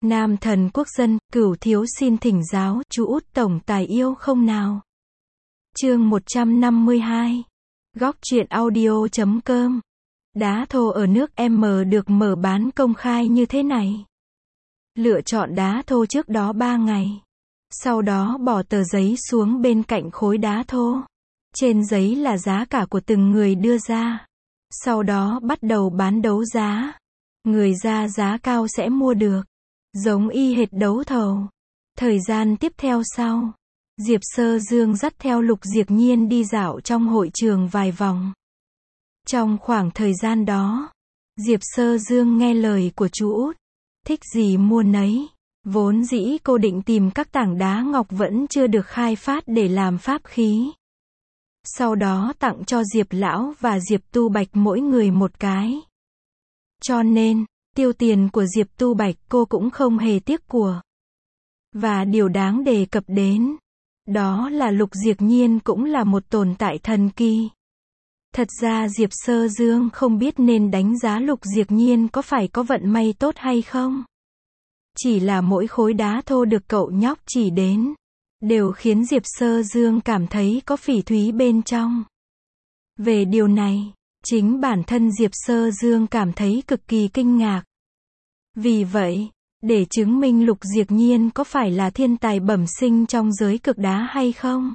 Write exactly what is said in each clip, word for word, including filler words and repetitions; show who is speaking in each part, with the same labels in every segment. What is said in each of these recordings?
Speaker 1: Nam thần quốc dân, cửu thiếu xin thỉnh giáo, chú út tổng tài yêu không nào? Chương một trăm năm mươi hai. Góc truyện audio chấm com. Đá thô ở nước M được mở bán công khai như thế này. Lựa chọn đá thô trước đó ba ngày. Sau đó bỏ tờ giấy xuống bên cạnh khối đá thô. Trên giấy là giá cả của từng người đưa ra. Sau đó bắt đầu bán đấu giá. Người ra giá cao sẽ mua được. Giống y hệt đấu thầu. Thời gian tiếp theo sau, Diệp Sơ Dương dắt theo Lục Diệp Nhiên đi dạo trong hội trường vài vòng. Trong khoảng thời gian đó, Diệp Sơ Dương nghe lời của chú út, thích gì mua nấy. Vốn dĩ cô định tìm các tảng đá ngọc vẫn chưa được khai phát để làm pháp khí. Sau đó tặng cho Diệp Lão và Diệp Tu Bạch mỗi người một cái. Cho nên, tiêu tiền của Diệp Tu Bạch cô cũng không hề tiếc của. Và điều đáng đề cập đến, đó là Lục Diệp Nhiên cũng là một tồn tại thần kỳ. Thật ra Diệp Sơ Dương không biết nên đánh giá Lục Diệp Nhiên có phải có vận may tốt hay không. Chỉ là mỗi khối đá thô được cậu nhóc chỉ đến, đều khiến Diệp Sơ Dương cảm thấy có phỉ thúy bên trong. Về điều này, chính bản thân Diệp Sơ Dương cảm thấy cực kỳ kinh ngạc. Vì vậy, để chứng minh Lục Diệp Nhiên có phải là thiên tài bẩm sinh trong giới cực đá hay không,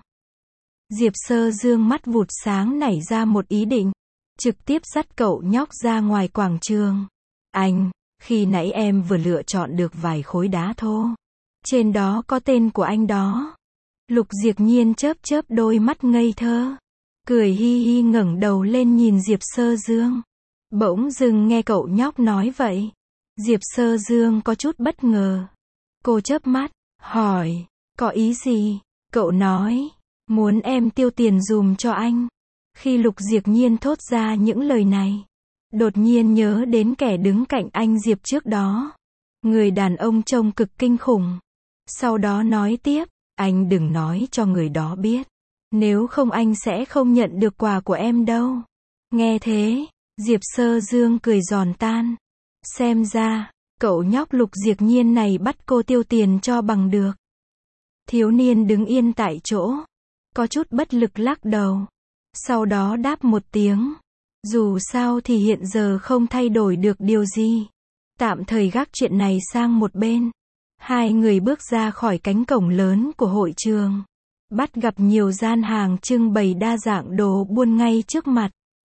Speaker 1: Diệp Sơ Dương mắt vụt sáng nảy ra một ý định, trực tiếp dắt cậu nhóc ra ngoài quảng trường. Anh, khi nãy em vừa lựa chọn được vài khối đá thô. Trên đó có tên của anh đó. Lục Diệp Nhiên chớp chớp đôi mắt ngây thơ. Cười hi hi ngẩng đầu lên nhìn Diệp Sơ Dương. Bỗng dưng nghe cậu nhóc nói vậy. Diệp Sơ Dương có chút bất ngờ. Cô chớp mắt, hỏi, có ý gì? Cậu nói, muốn em tiêu tiền dùm cho anh. Khi Lục Diệp Nhiên thốt ra những lời này, đột nhiên nhớ đến kẻ đứng cạnh anh Diệp trước đó. Người đàn ông trông cực kinh khủng. Sau đó nói tiếp, anh đừng nói cho người đó biết. Nếu không anh sẽ không nhận được quà của em đâu. Nghe thế, Diệp Sơ Dương cười giòn tan. Xem ra, cậu nhóc Lục Diệp Nhiên này bắt cô tiêu tiền cho bằng được. Thiếu niên đứng yên tại chỗ, có chút bất lực lắc đầu. Sau đó đáp một tiếng. Dù sao thì hiện giờ không thay đổi được điều gì. Tạm thời gác chuyện này sang một bên. Hai người bước ra khỏi cánh cổng lớn của hội trường. Bắt gặp nhiều gian hàng trưng bày đa dạng đồ buôn ngay trước mặt.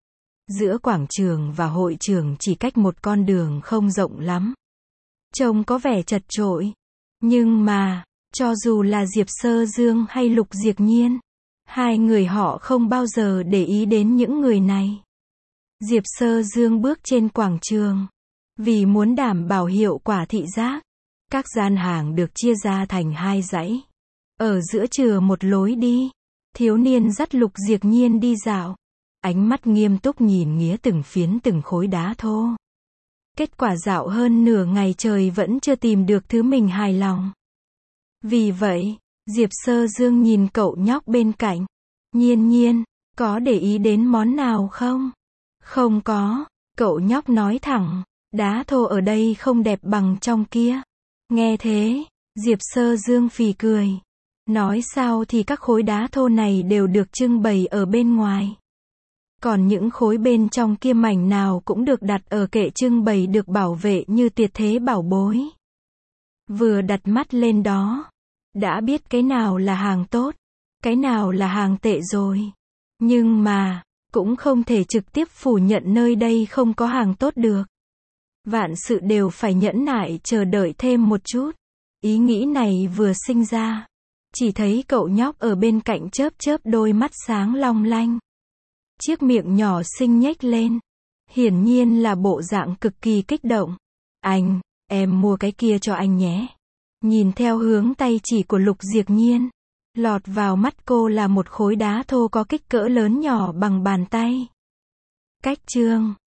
Speaker 1: Giữa quảng trường và hội trường chỉ cách một con đường không rộng lắm. Trông có vẻ chật chội. Nhưng mà, cho dù là Diệp Sơ Dương hay Lục Diệp Nhiên, hai người họ không bao giờ để ý đến những người này. Diệp Sơ Dương bước trên quảng trường. Vì muốn đảm bảo hiệu quả thị giác, các gian hàng được chia ra thành hai dãy. Ở giữa chừa một lối đi. Thiếu niên dắt Lục Diệp Nhiên đi dạo. Ánh mắt nghiêm túc nhìn nghía từng phiến từng khối đá thô. Kết quả dạo hơn nửa ngày trời vẫn chưa tìm được thứ mình hài lòng. Vì vậy, Diệp Sơ Dương nhìn cậu nhóc bên cạnh. Nhiên Nhiên, có để ý đến món nào không? Không có, cậu nhóc nói thẳng. Đá thô ở đây không đẹp bằng trong kia. Nghe thế, Diệp Sơ Dương phì cười. Nói sao thì các khối đá thô này đều được trưng bày ở bên ngoài. Còn những khối bên trong kia mảnh nào cũng được đặt ở kệ trưng bày được bảo vệ như tuyệt thế bảo bối. Vừa đặt mắt lên đó, đã biết cái nào là hàng tốt, cái nào là hàng tệ rồi. Nhưng mà, cũng không thể trực tiếp phủ nhận nơi đây không có hàng tốt được. Vạn sự đều phải nhẫn nại chờ đợi thêm một chút. Ý nghĩ này vừa sinh ra, chỉ thấy cậu nhóc ở bên cạnh chớp chớp đôi mắt sáng long lanh. Chiếc miệng nhỏ xinh nhếch lên. Hiển nhiên là bộ dạng cực kỳ kích động. Anh, em mua cái kia cho anh nhé. Nhìn theo hướng tay chỉ của Lục Diệp Nhiên, lọt vào mắt cô là một khối đá thô có kích cỡ lớn nhỏ bằng bàn tay. Cách chương